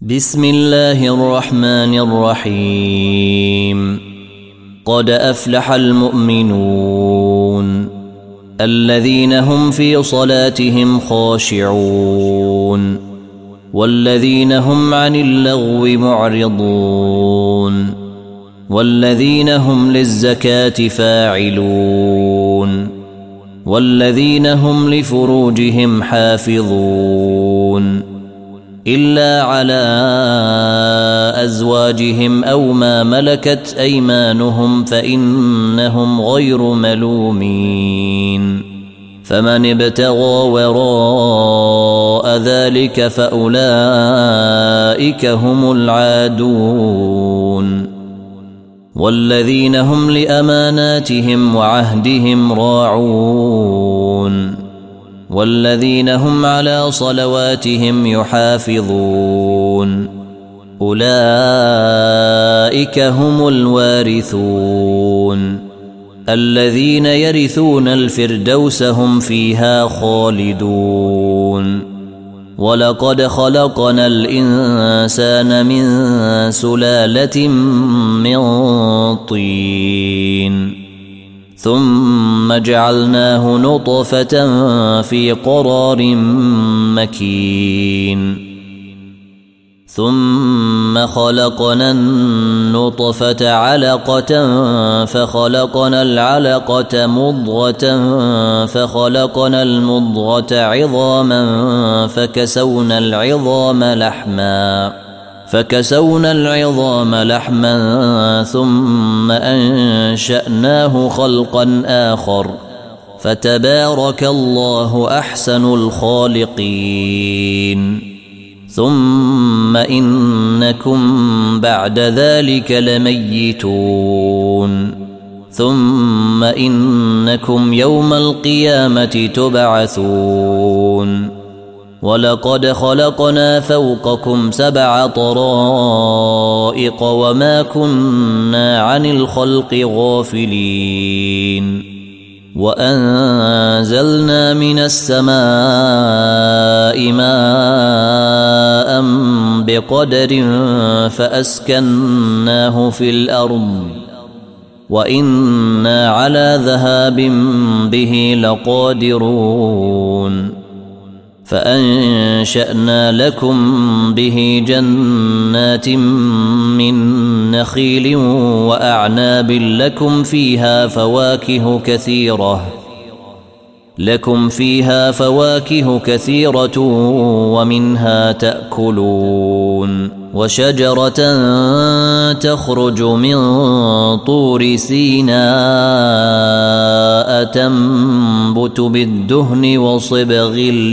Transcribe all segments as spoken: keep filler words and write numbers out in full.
بسم الله الرحمن الرحيم. قد أفلح المؤمنون الذين هم في صلاتهم خاشعون والذين هم عن اللغو معرضون والذين هم للزكاة فاعلون والذين هم لفروجهم حافظون إلا على أزواجهم أو ما ملكت أيمانهم فإنهم غير ملومين. فمن ابتغى وراء ذلك فأولئك هم العادون والذين هم لأماناتهم وعهدهم راعون والذين هم على صلواتهم يحافظون أولئك هم الوارثون الذين يرثون الفردوس هم فيها خالدون. ولقد خلقنا الإنسان من سلالة من طين ثم جعلناه نطفة في قرار مكين ثم خلقنا النطفة علقة فخلقنا العلقة مضغة فخلقنا المضغة عظاما فكسونا العظام لحما فكسونا العظام لحما ثم أنشأناه خلقا آخر فتبارك الله أحسن الخالقين. ثم إنكم بعد ذلك لميتون ثم إنكم يوم القيامة تبعثون. ولقد خلقنا فوقكم سبع طرائق وما كنا عن الخلق غافلين. وأنزلنا من السماء ماء بقدر فأسكناه في الأرض وإنا على ذهاب به لقادرون. فأنشأنا لكم به جنات من نخيل وأعناب لكم فيها فواكه كثيرة لكم فيها فواكه كثيرة ومنها تأكلون. وشجرة تخرج من طور سيناء تنبت بالدهن وصبغ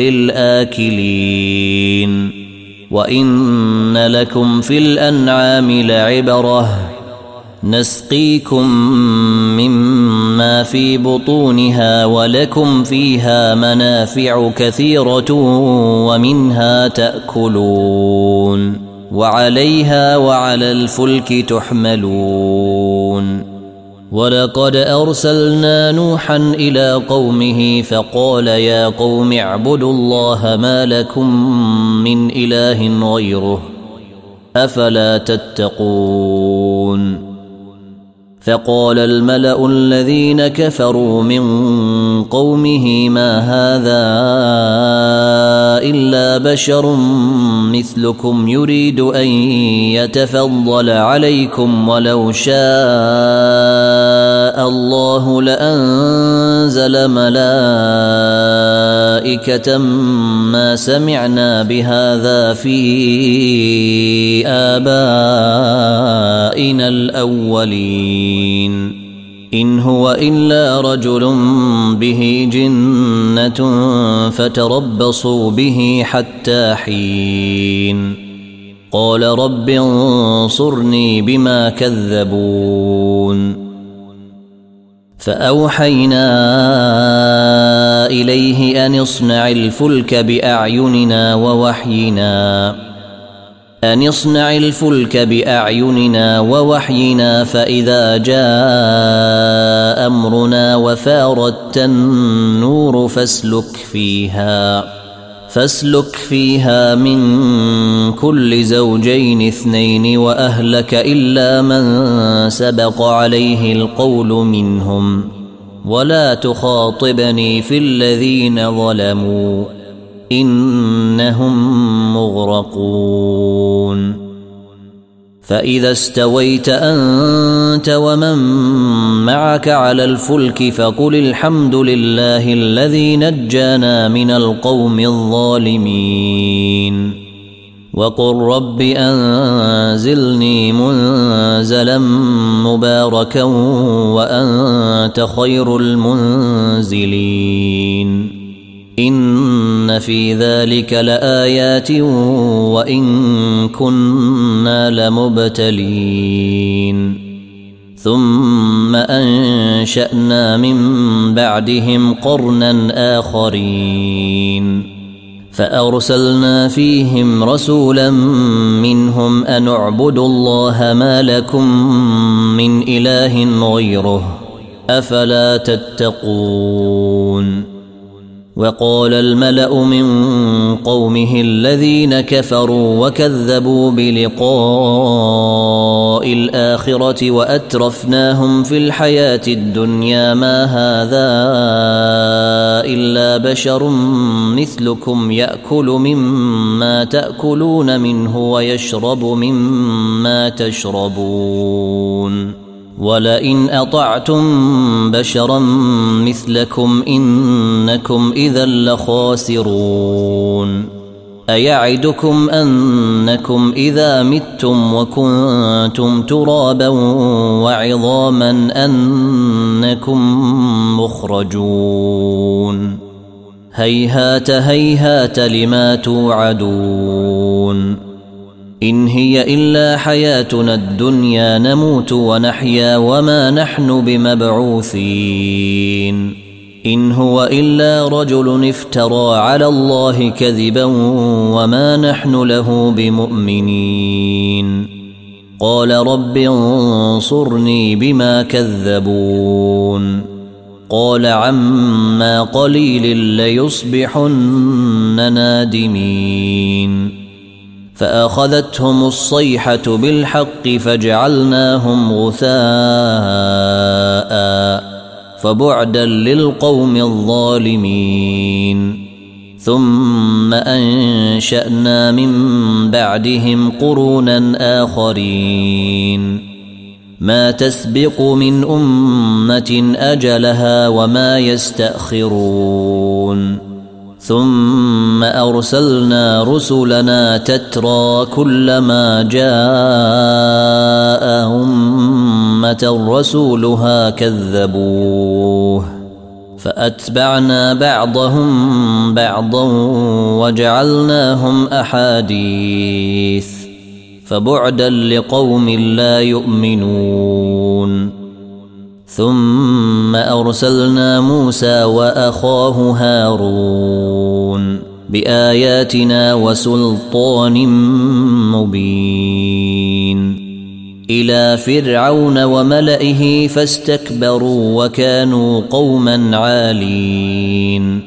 للآكلين. وإن لكم في الأنعام لعبرة نسقيكم مما في بطونها ولكم فيها منافع كثيرة ومنها تأكلون وعليها وعلى الفلك تحملون. ولقد أرسلنا نوحا إلى قومه فقال يا قوم اعبدوا الله ما لكم من إله غيره أفلا تتقون. فقال الملأ الذين كفروا من قومه ما هذا إلا بشر مثلكم يريد أن يتفضل عليكم ولو شاء الله لأنزل ملائكة ما سمعنا بهذا في آبائنا الأولين إن هو إلا رجل به جنة فتربصوا به حتى حين. قال رب انصرني بما كذبون. فأوحينا إليه أن اصنع الفلك بأعيننا ووحينا أن اصنع الفلك بأعيننا ووحينا فإذا جاء أمرنا وفاردت النور فاسلك فيها فاسلك فيها من كل زوجين اثنين وأهلك إلا من سبق عليه القول منهم ولا تخاطبني في الذين ظلموا إنهم مغرقون فإذا استويت أنت ومن معك على الفلك فقل الحمد لله الذي نجانا من القوم الظالمين وقل رب أنزلني منزلا مباركا وأنت خير المنزلين إن في ذلك لآيات وإن كنا لمبتلين ثم أنشأنا من بعدهم قرنا آخرين فأرسلنا فيهم رسولا منهم أن اعبدوا الله ما لكم من إله غيره أفلا تتقون وقال الملأ من قومه الذين كفروا وكذبوا بلقاء الآخرة وأترفناهم في الحياة الدنيا ما هذا إلا بشر مثلكم يأكل مما تأكلون منه ويشرب مما تشربون ولئن أطعتم بشرا مثلكم إنكم إذا لخاسرون أيعدكم أنكم إذا متم وكنتم ترابا وعظاما أنكم مخرجون هيهات هيهات لما توعدون إن هي إلا حياتنا الدنيا نموت ونحيا وما نحن بمبعوثين إن هو إلا رجل افترى على الله كذبا وما نحن له بمؤمنين قال رب انصرني بما كذبون قال عما قليل ليصبحن نادمين فأخذتهم الصيحة بالحق فجعلناهم غثاء فبعدا للقوم الظالمين ثم أنشأنا من بعدهم قرونا آخرين ما تسبق من أمة أجلها وما يستأخرون ثم أرسلنا رسلنا تترى كلما جاء أمة رسولها كذبوه فأتبعنا بعضهم بعضا وجعلناهم أحاديث فبعدا لقوم لا يؤمنون ثم أرسلنا موسى وأخاه هارون بآياتنا وسلطان مبين إلى فرعون وملئه فاستكبروا وكانوا قوما عالين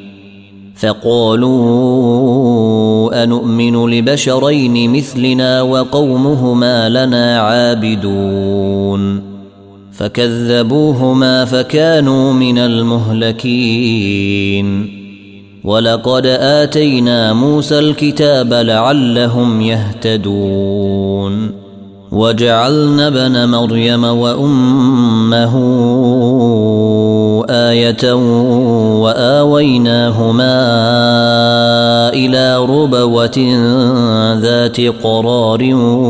فقالوا أنؤمن لبشرين مثلنا وقومهما لنا عابدون فكذبوهما فكانوا من المهلكين ولقد آتينا موسى الكتاب لعلهم يهتدون وجعلنا ابن مريم وأمه آية وآويناهما إلى ربوة ذات قرار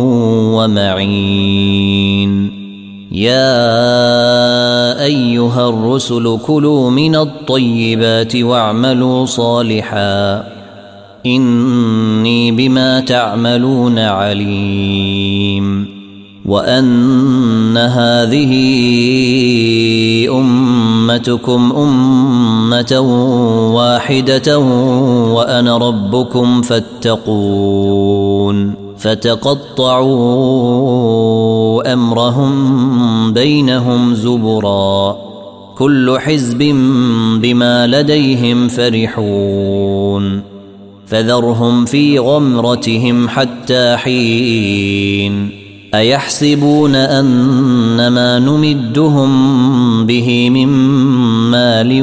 ومعين يا أيها الرسل كلوا من الطيبات واعملوا صالحا إني بما تعملون عليم وأن هذه أمتكم أمة واحدة وأنا ربكم فاتقون فتقطعوا أمرهم بينهم زبرا كل حزب بما لديهم فرحون فذرهم في غمرتهم حتى حين أيحسبون أنما نمدهم به من مال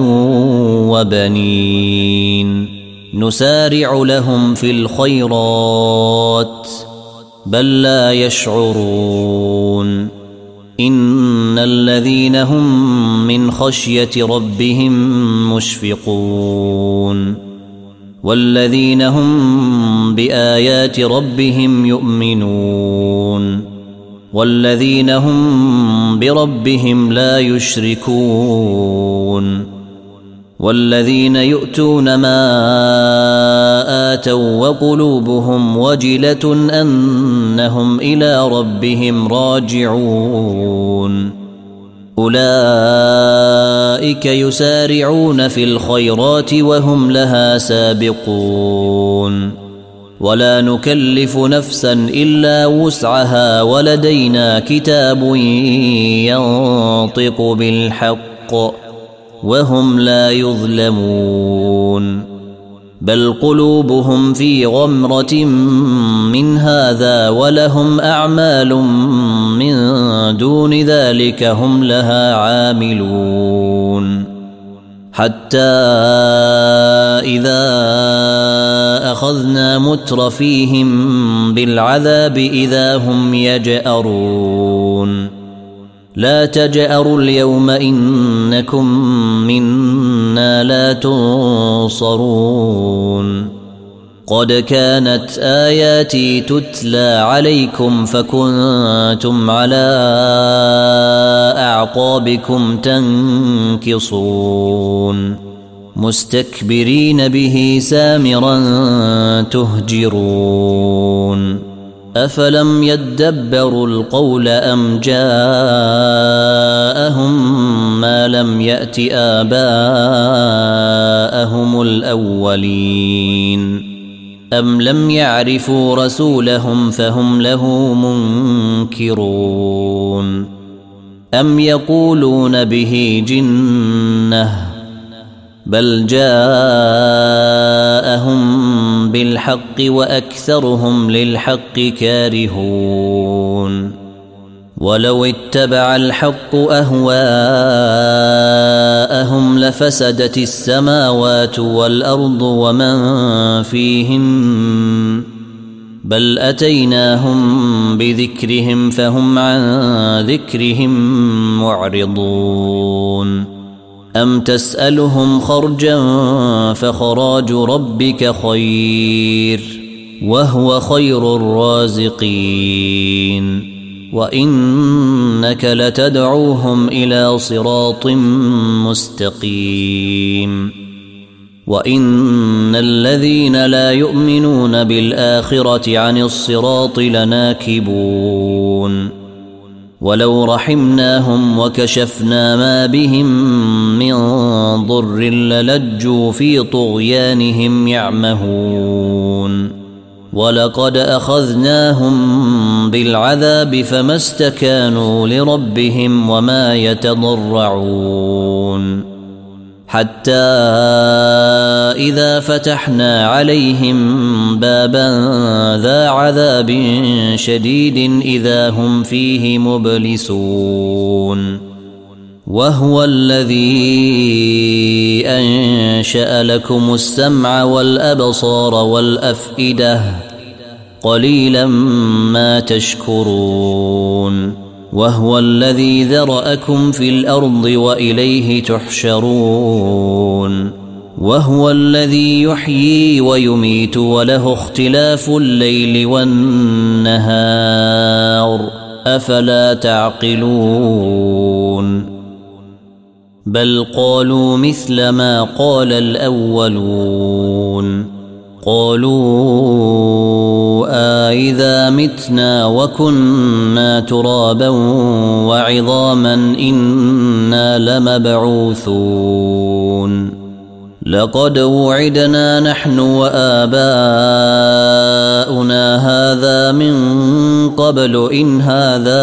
وبنين نسارع لهم في الخيرات بل لا يشعرون إن الذين هم من خشية ربهم مشفقون والذين هم بآيات ربهم يؤمنون والذين هم بربهم لا يشركون والذين يؤتون ما آتوا وقلوبهم وجلة أنهم إلى ربهم راجعون أولئك يسارعون في الخيرات وهم لها سابقون ولا نكلف نفسا إلا وسعها ولدينا كتاب ينطق بالحق وهم لا يظلمون بل قلوبهم في غمرة من هذا ولهم أعمال من دون ذلك هم لها عاملون حتى إذا أخذنا مترفيهم بالعذاب إذا هم يجأرون لا تجأروا اليوم إنكم منا لا تنصرون قد كانت آياتي تتلى عليكم فكنتم على أعقابكم تنكصون مستكبرين به سامرا تهجرون أفلم يدبروا القول أم جاءهم ما لم يأت آباءهم الأولين أم لم يعرفوا رسولهم فهم له منكرون أم يقولون به جنة بل جاءهم بالحق وأكثرهم للحق كارهون ولو اتبع الحق أهواءهم لفسدت السماوات والأرض ومن فيهن بل أتيناهم بذكرهم فهم عن ذكرهم معرضون أم تسألهم خرجا فخراج ربك خير وهو خير الرازقين وإنك لتدعوهم إلى صراط مستقيم وإن الذين لا يؤمنون بالآخرة عن الصراط لناكبون ولو رحمناهم وكشفنا ما بهم من ضر للجوا في طغيانهم يعمهون ولقد أخذناهم بالعذاب فما استكانوا لربهم وما يتضرعون حتى إذا فتحنا عليهم بابا ذا عذاب شديد إذا هم فيه مبلسون وهو الذي أنشأ لكم السمع والأبصار والأفئدة قليلا ما تشكرون وهو الذي ذرأكم في الأرض وإليه تحشرون وهو الذي يحيي ويميت وله اختلاف الليل والنهار أفلا تعقلون بل قالوا مثل ما قال الأولون قالوا أإذا متنا وكنا ترابا وعظاما إنا لمبعوثون لقد وعدنا نحن وآباؤنا هذا من قبل إن هذا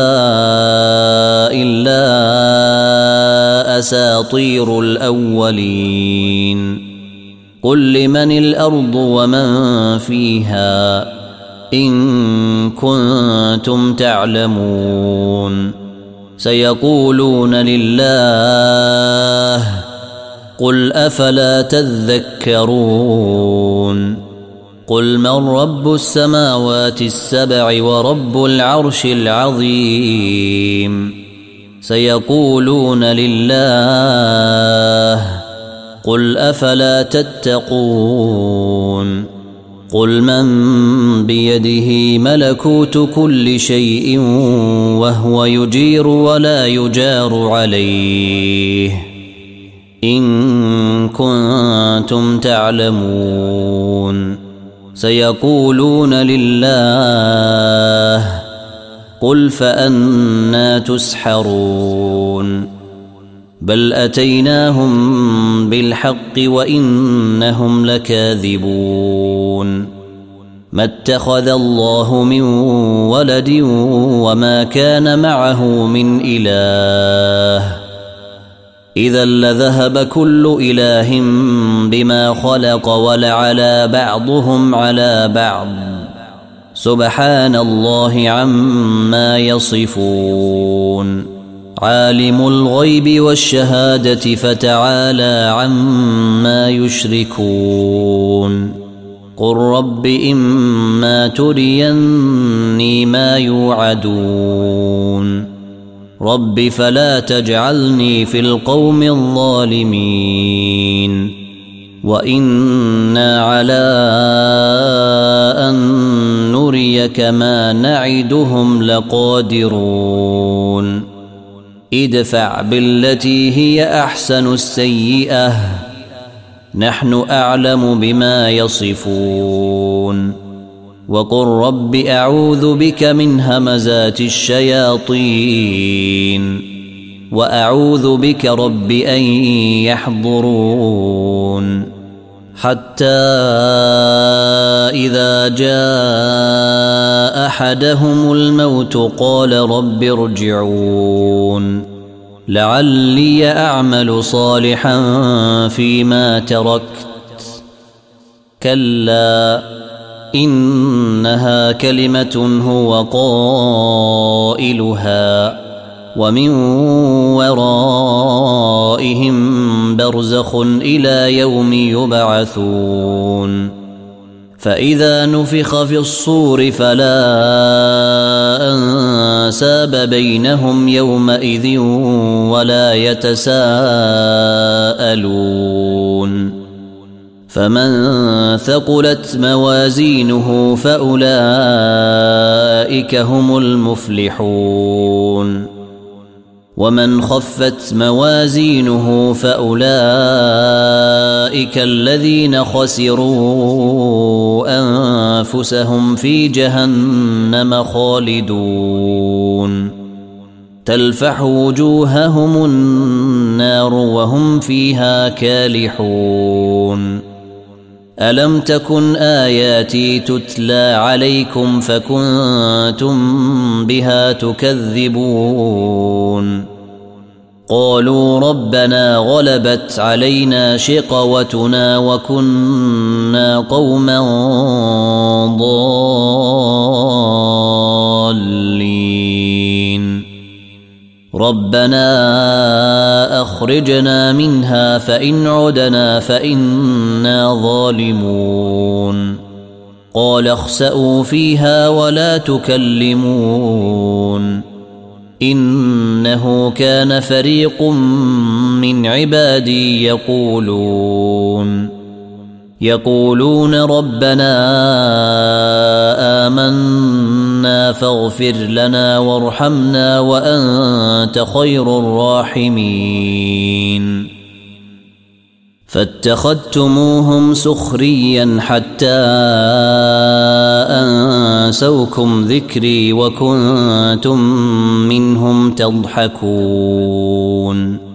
إلا أساطير الأولين قل لمن الأرض ومن فيها إن كنتم تعلمون سيقولون لله قل أفلا تذكرون قل من رب السماوات السبع ورب العرش العظيم سيقولون لله قل أفلا تتقون قل من بيده ملكوت كل شيء وهو يجير ولا يجار عليه إن كنتم تعلمون سيقولون لله قل فأنى تسحرون بل أتيناهم بالحق وإنهم لكاذبون ما اتخذ الله من ولد وما كان معه من إله إذا لذهب كل إله بما خلق ولعلى بعضهم على بعض سبحان الله عما يصفون عالم الغيب والشهادة فتعالى عما يشركون قل رب إما تريني ما يوعدون رب فلا تجعلني في القوم الظالمين وإنا على أن نريك ما نعدهم لقادرون ادفع بالتي هي أحسن السيئة نحن أعلم بما يصفون وقل رب أعوذ بك من همزات الشياطين وأعوذ بك رب أن يحضرون حتى إذا جاء أحدهم الموت قال رب ارجعون لعلي أعمل صالحا فيما تركت كلا إنها كلمة هو قائلها ومن ورائهم برزخ إلى يوم يبعثون فإذا نفخ في الصور فلا أنساب بينهم يومئذ ولا يتساءلون فمن ثقلت موازينه فأولئك هم المفلحون ومن خفت موازينه فأولئك الذين خسروا أنفسهم في جهنم خالدون تلفح وجوههم النار وهم فيها كالحون ألم تكن آياتي تتلى عليكم فكنتم بها تكذبون قالوا ربنا غلبت علينا شقوتنا وكنا قوما ضالين ربنا أخرجنا منها فإن عدنا فإنا ظالمون قال اخسئوا فيها ولا تكلمون إنه كان فريق من عبادي يقولون يقولون ربنا آمنا فاغفر لنا وارحمنا وأنت خير الراحمين فاتخذتموهم سخريا حتى أنسوكم ذكري وكنتم منهم تضحكون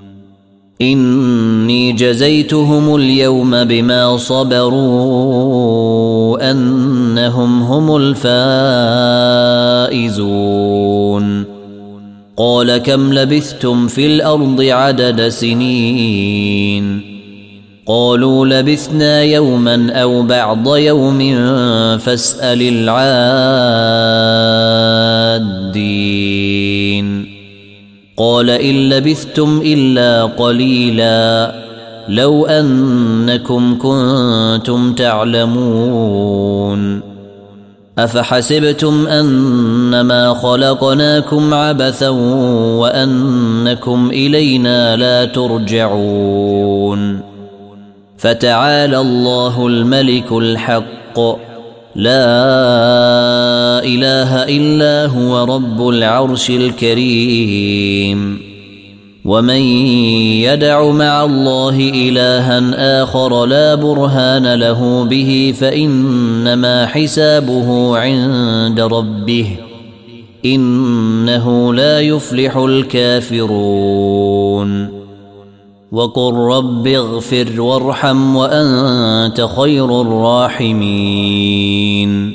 إني جزيتهم اليوم بما صبروا أنهم هم الفائزون قال كم لبثتم في الأرض عدد سنين قالوا لبثنا يوما أو بعض يوم فاسأل العادين قال إن لبثتم إلا قليلا لو أنكم كنتم تعلمون أفحسبتم أنما خلقناكم عبثا وأنكم إلينا لا ترجعون فتعالى الله الملك الحق لا إله إلا هو رب العرش الكريم ومن يدع مع الله إلها آخر لا برهان له به فإنما حسابه عند ربه إنه لا يفلح الكافرون وقل رب اغفر وارحم وأنت خير الراحمين